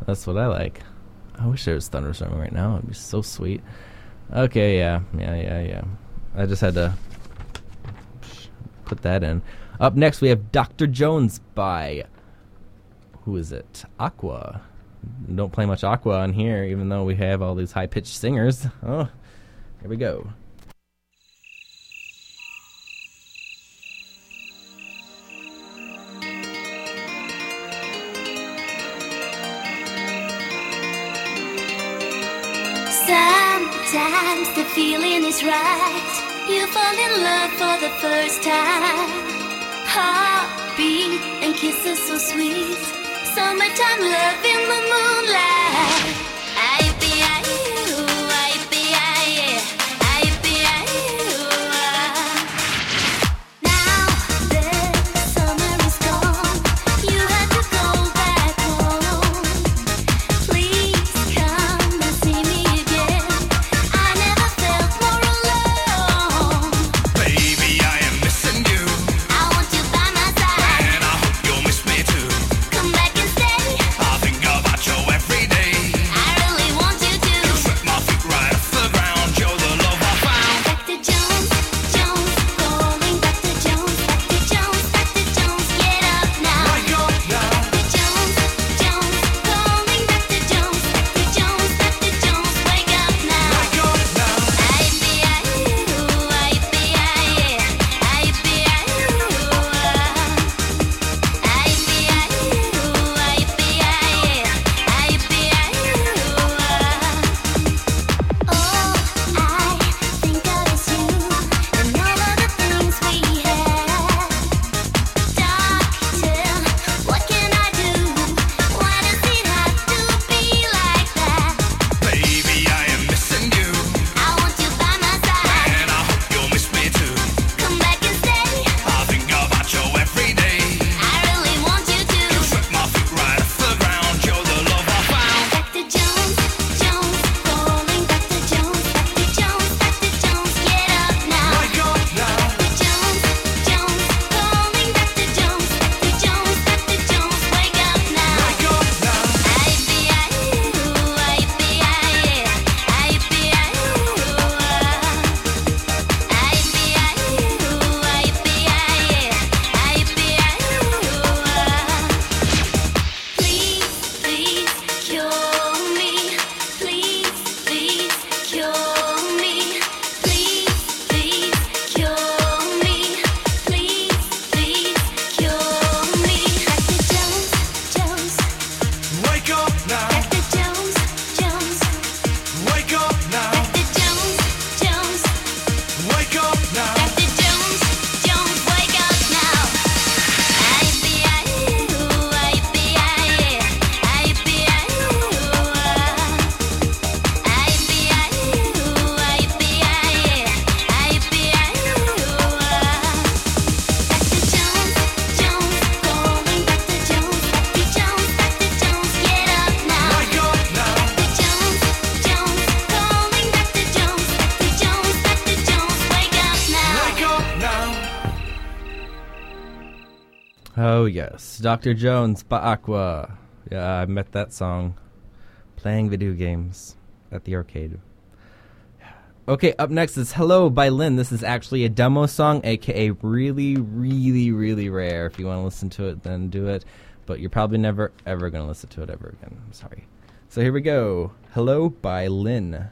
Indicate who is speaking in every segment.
Speaker 1: That's what I like. I wish there was thunderstorming right now. It'd be so sweet. Okay, yeah. I just had to put that in. Up next, we have Dr. Jones by, who is it? Aqua. Don't play much Aqua on here, even though we have all these high-pitched singers. Oh, here we go.
Speaker 2: Sometimes the feeling is right. You fall in love for the first time. Heartbeat and kisses so sweet. Summertime love in the moonlight. I be you, I be I be you. Now the summer is gone. You have to go back home. Please come and see me again. I never felt more alone.
Speaker 3: Baby, I am missing you.
Speaker 2: I want you by my side.
Speaker 3: And I hope you'll miss me too.
Speaker 2: Come back and stay.
Speaker 3: I think about you every day.
Speaker 2: I really want you to.
Speaker 3: You swept my feet right off the ground. You're the love I found.
Speaker 2: Dr. Jones, Jones, calling Dr. Jones, Dr. Jones, Dr. Jones, get up now.
Speaker 3: Wake up now.
Speaker 2: Dr. Jones, Jones, calling Dr. Jones, Dr. Jones, Dr. Jones, wake up now.
Speaker 3: Wake up now.
Speaker 2: I be you, I be I be you. I be you, I be I be you. Oh, I think of is you and all of the things we had. Doctor, what can I do? Why does it have to be like that?
Speaker 3: Baby, I am missing you.
Speaker 2: I want you by my side.
Speaker 3: And I hope you'll miss me too.
Speaker 2: Come back and stay.
Speaker 3: I think about you every day.
Speaker 2: I really want you to.
Speaker 3: You swept my feet right off the ground. You're the love I found.
Speaker 2: Dr. Jones, Jones, calling Dr. Jones, Dr. Jones, Dr. Jones, get up now.
Speaker 3: Wake up now.
Speaker 2: Dr. Jones, Jones, calling Dr. Jones, Dr. Jones, Dr. Jones, wake up now.
Speaker 3: Wake up now.
Speaker 2: I be you, I be I be you. I be you, I be I be you. Please, please cure me. Please, please cure me. Please, please cure me. Please, please cure me. Dr. Jones, Jones,
Speaker 3: Wake up now.
Speaker 2: Dr. Jones, Jones,
Speaker 3: Wake up now.
Speaker 2: Dr. Jones, Jones,
Speaker 3: Wake up now.
Speaker 2: Dr. Jones, Jones, wake up now. I be you, I be I be you. I be you, I be I be you. Dr. Jones, Jones, calling Dr. Jones, Dr. Jones, Dr. Jones, get up now.
Speaker 3: Wake up now.
Speaker 2: Dr. Jones, Jones, calling Dr. Jones, Dr. Jones, Dr. Jones, wake up now.
Speaker 3: Wake up now.
Speaker 1: Oh, yes. Dr. Jones by Aqua. Yeah, I met that song playing video games at the arcade. Okay, up next is Hello by Lynn. This is actually a demo song, a.k.a. really, really, really rare. If you want to listen to it, then do it. But you're probably never, ever going to listen to it ever again. I'm sorry. So here we go. Hello by Lynn.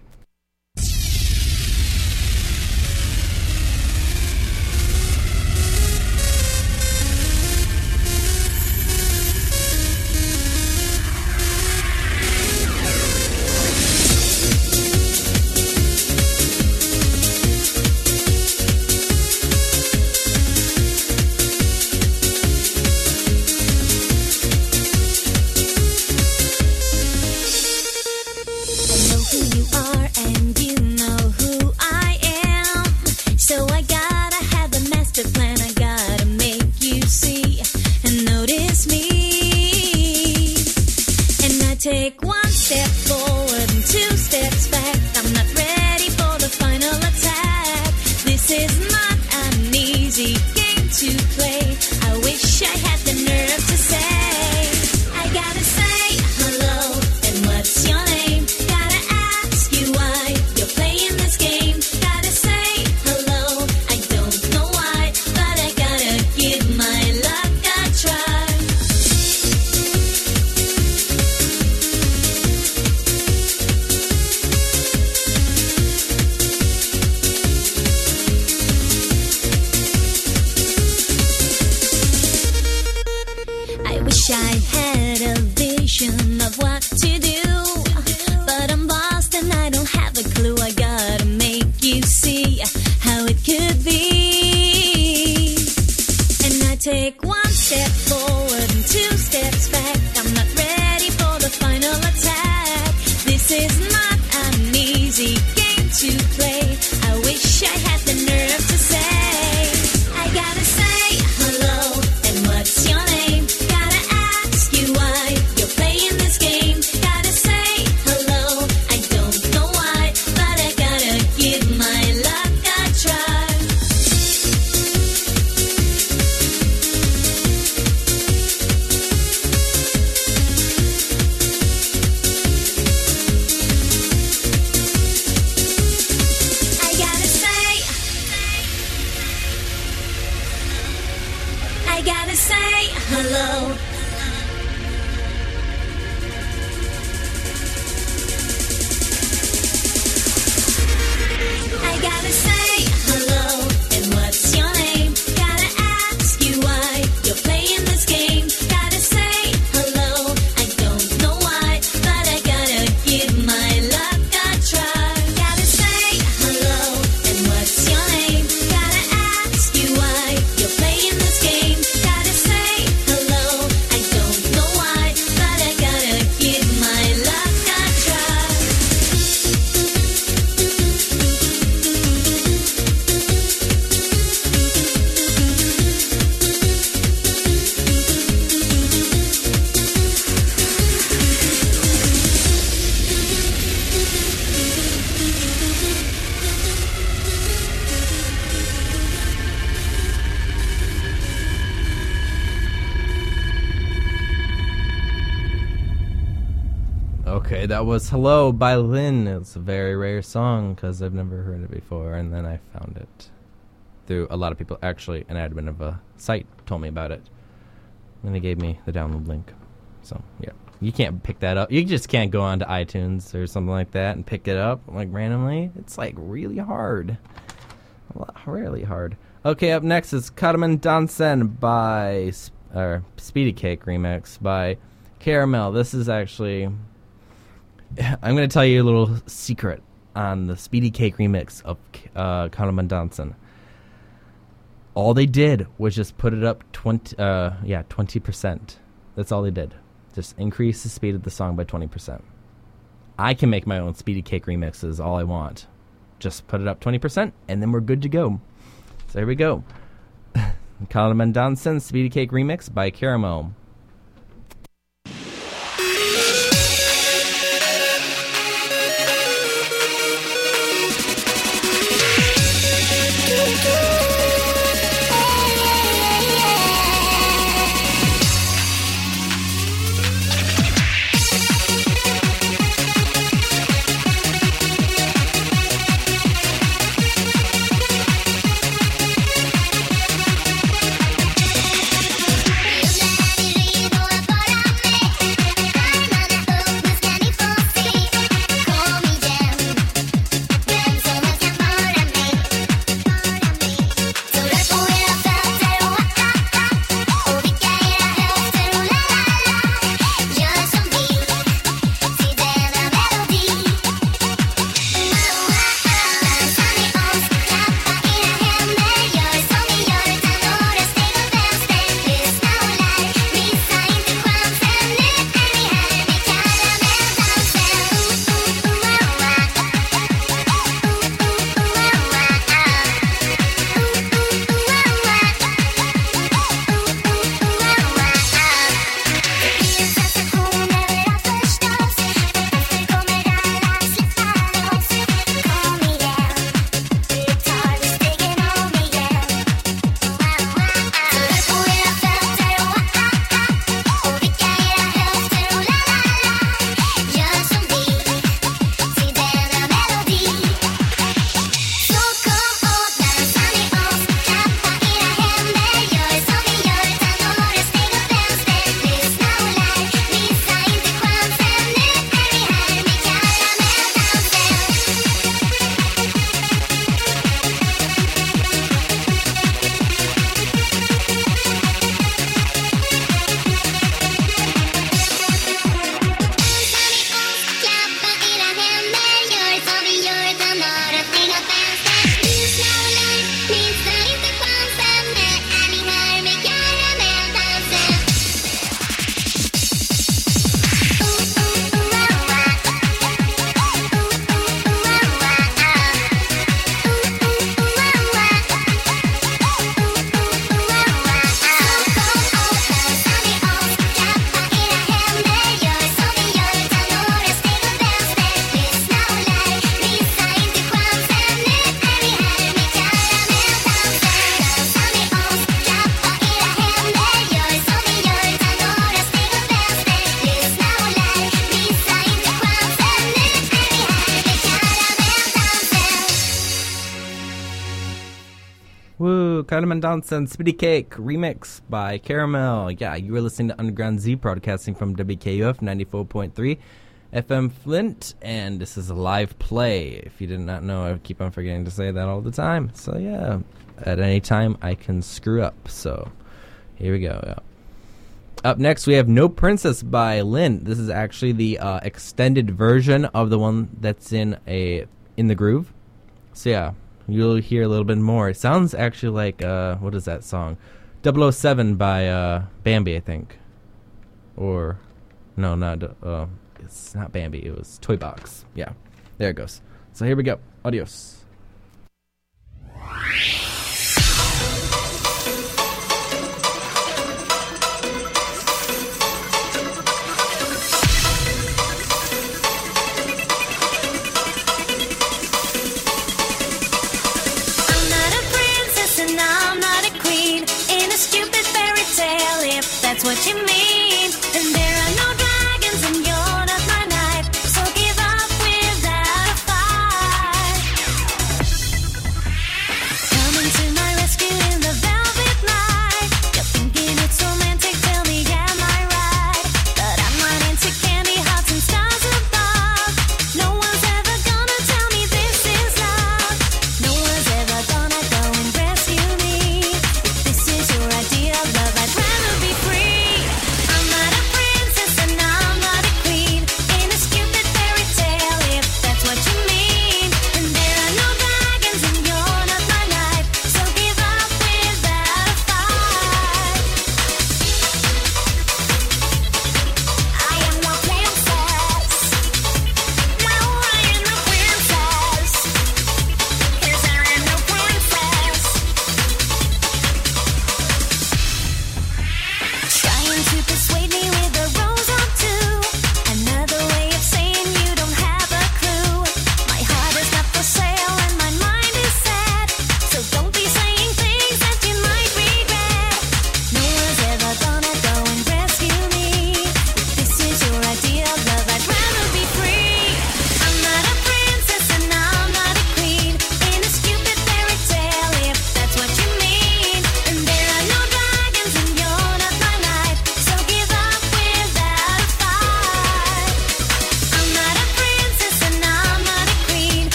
Speaker 2: I know who you are and you know who I am. So I gotta have a master plan. I gotta make you see and notice me. And I take one step forward and two steps back. I'm not ready for the final attack. This is not an easy game to play. I wish I had the nerve to say, I gotta say hello.
Speaker 1: Okay, that was Hello by Lynn. It's a very rare song because I've never heard it before, and then I found it through a lot of people. Actually, an admin of a site told me about it, and they gave me the download link. So, yeah. You can't pick that up. You just can't go onto iTunes or something like that and pick it up, like, randomly. It's, like, really hard. Really hard. Okay, up next is Karaman Dansen by... Speedy Cake remix by Caramel. This is actually... I'm going to tell you a little secret on the Speedy Cake remix of Karaman Dansen. All they did was just put it up 20%. That's all they did. Just increase the speed of the song by 20%. I can make my own Speedy Cake remixes all I want. Just put it up 20%, and then we're good to go. So here we go. Karaman Dansen, Speedy Cake remix by Caramel. Karaman Dansen, Speedy Cake, remix by Caramel. Yeah, you were listening to Underground Z, broadcasting from WKUF 94.3 FM Flint, and this is a live play. If you did not know, I keep on forgetting to say that all the time. So yeah, at any time I can screw up. So here we go. Yeah. Up next, we have No Princess by Lynn. This is actually the extended version of the one that's in the groove. So yeah, you'll hear a little bit more. It sounds actually like, what is that song? 007 by Bambi, I think. Or, no, not, it's not Bambi. It was Toy Box. Yeah, there it goes. So here we go. Adios.
Speaker 2: That's what you mean. And there are no dragons, and you're not my knight.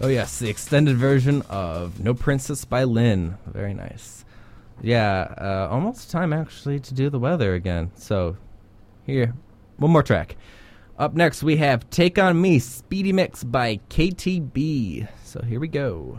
Speaker 1: Oh yes, the extended version of No Princess by Lynn. Very nice. Yeah, almost time actually to do the weather again. So, here, one more track. Up next we have Take On Me, Speedy Mix by KTB. So here we go.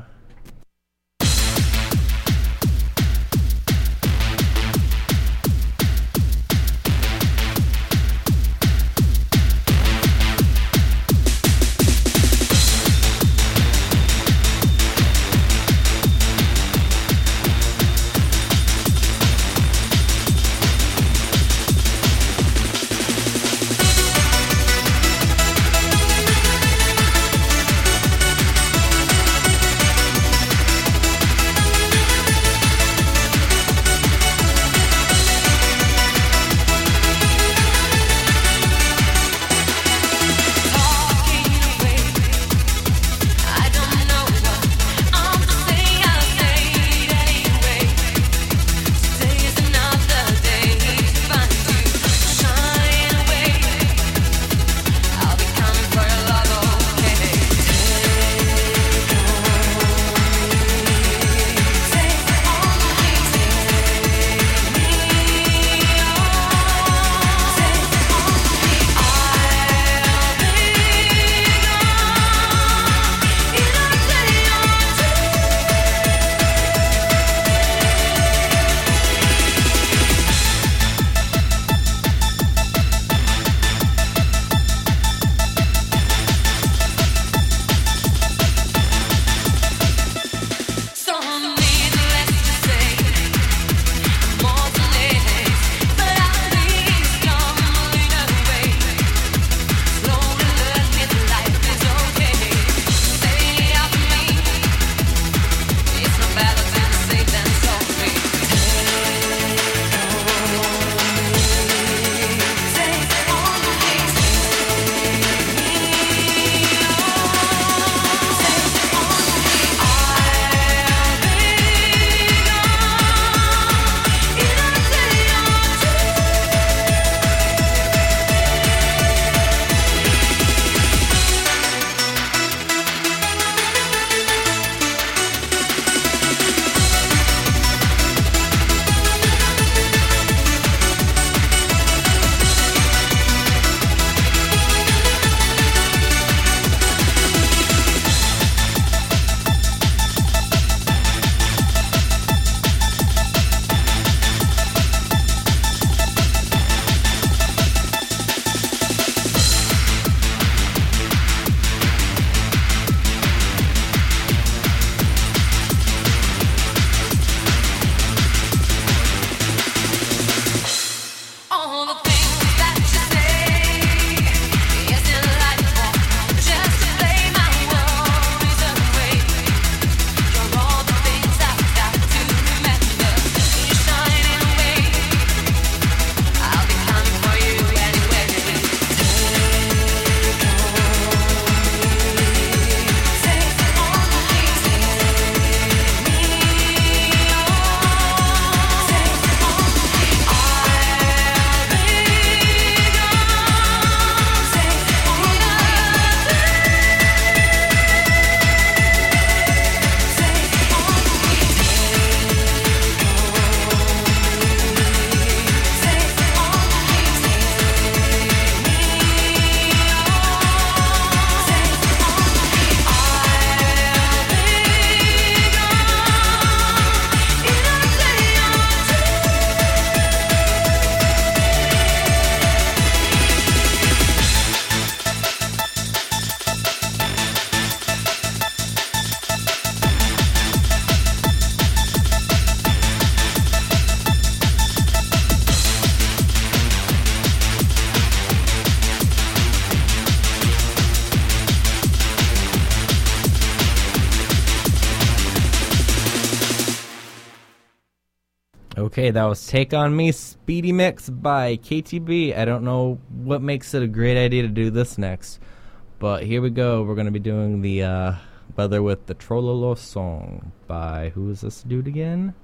Speaker 1: Okay, that was Take On Me, Speedy Mix by KTB. I don't know what makes it a great idea to do this next, but here we go. We're going to be doing the weather with the Trololo song by, who is this dude again?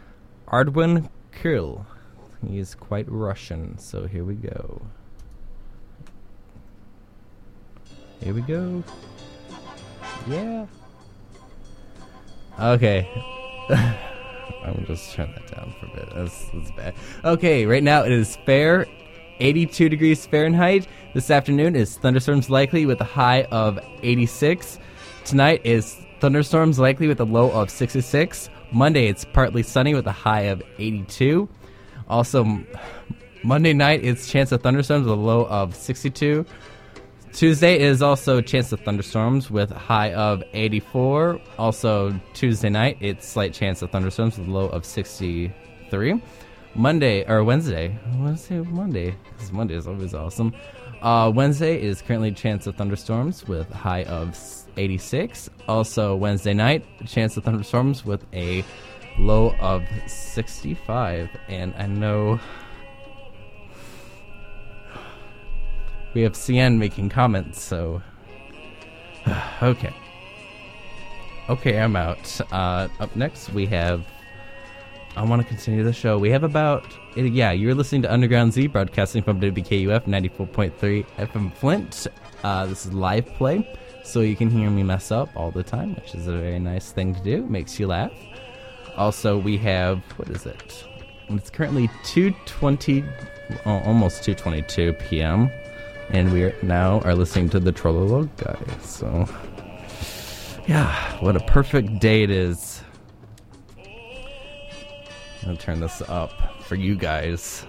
Speaker 1: Ardwin Krill. He is quite Russian, so here we go. Here we go. Yeah. Okay. I'm just turn that down for a bit. That's bad. Okay, right now it is fair, 82 degrees Fahrenheit. This afternoon is thunderstorms likely with a high of 86. Tonight is thunderstorms likely with a low of 66. Monday it's partly sunny with a high of 82. Also, Monday night it's chance of thunderstorms with a low of 62. Tuesday is also chance of thunderstorms with a high of 84. Also, Tuesday night, it's slight chance of thunderstorms with a low of 63. Monday, because Monday is always awesome. Wednesday is currently chance of thunderstorms with a high of 86. Also, Wednesday night, chance of thunderstorms with a low of 65. And I know we have CN making comments, so okay, I'm out. Up next we have, I want to continue the show. We have you're listening to Underground Z, broadcasting from WBKUF 94.3 FM Flint. This is live play, so you can hear me mess up all the time, which is a very nice thing to do. Makes you laugh. Also, we have, what is it? It's currently 2:20, almost 2:22 p.m., and we are listening to the Trollolo guy. So, yeah, what a perfect day it is. I'll turn this up for you guys.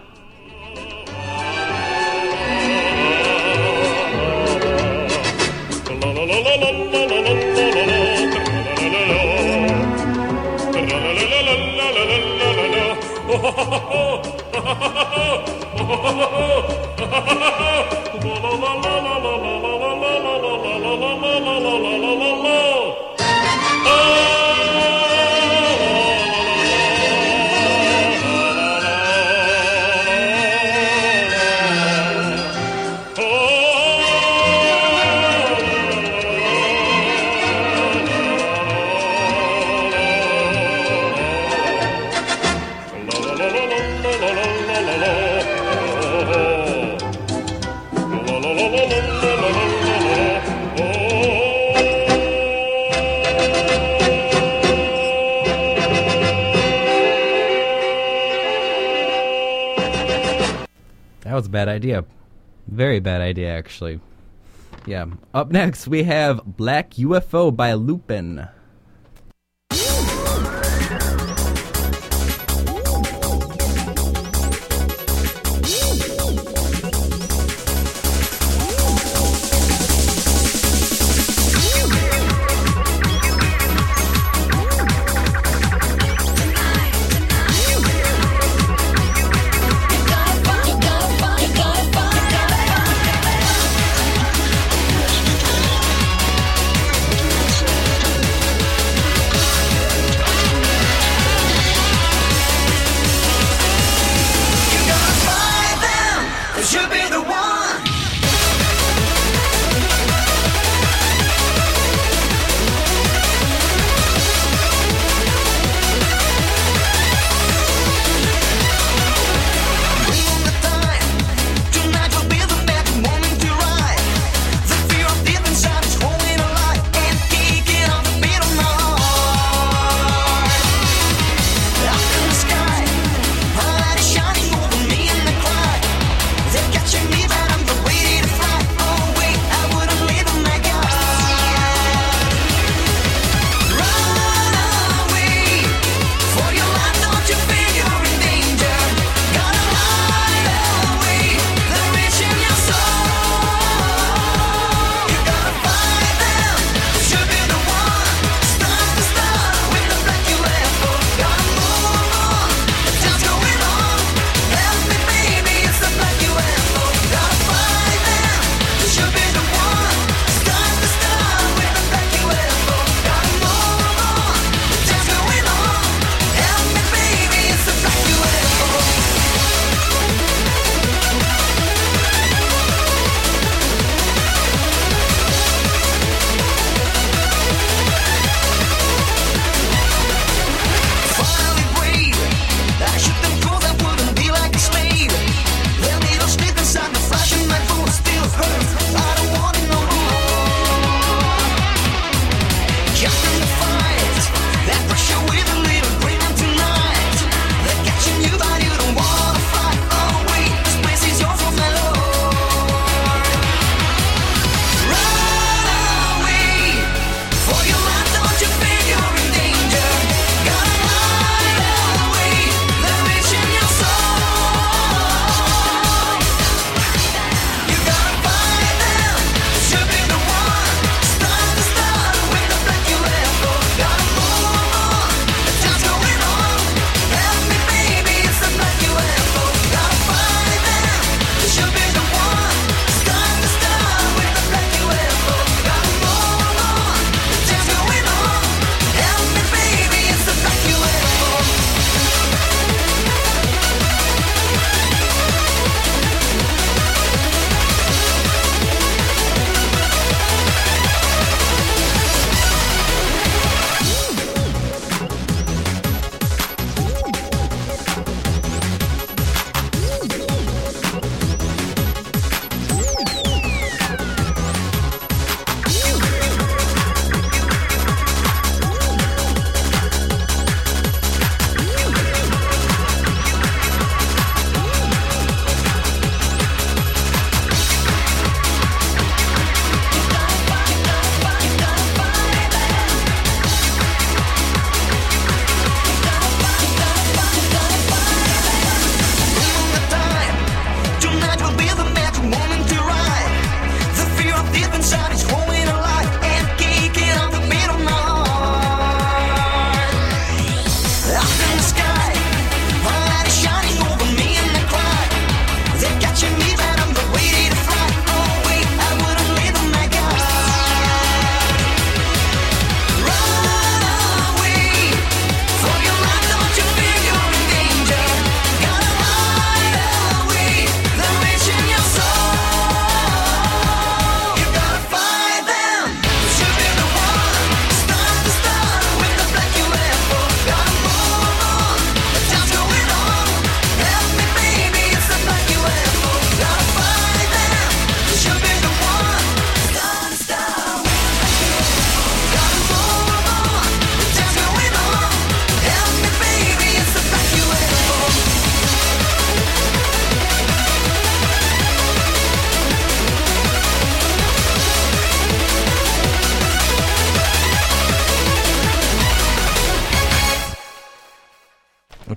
Speaker 1: That was a bad idea. Very bad idea, actually. Yeah. Up next, we have Black UFO by Lupin.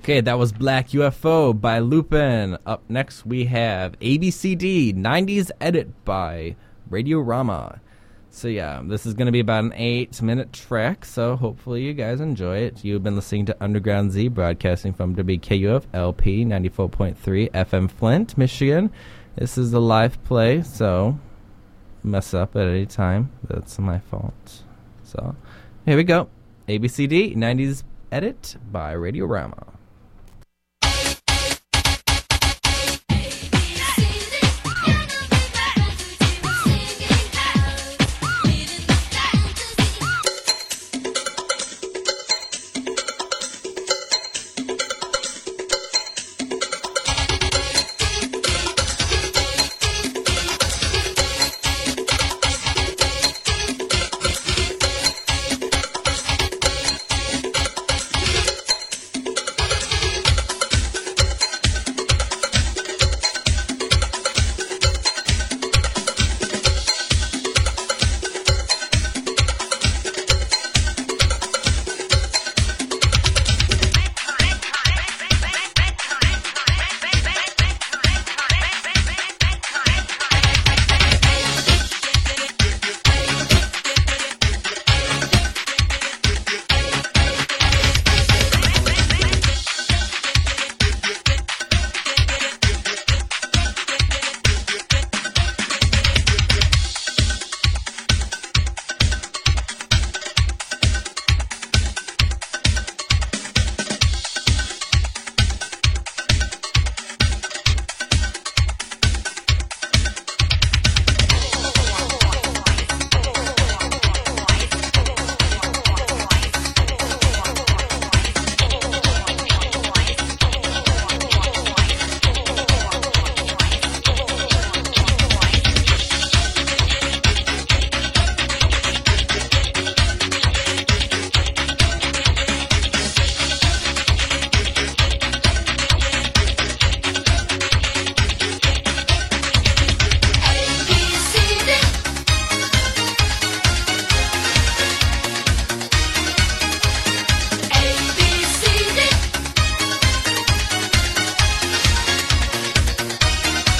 Speaker 1: Okay, that was Black UFO by Lupin. Up next, we have ABCD 90s Edit by Radiorama. So yeah, this is going to be about an 8-minute track, so hopefully you guys enjoy it. You've been listening to Underground Z, broadcasting from WKUF LP 94.3 FM Flint, Michigan. This is a live play, so mess up at any time. That's my fault. So here we go. ABCD 90s Edit by Radiorama.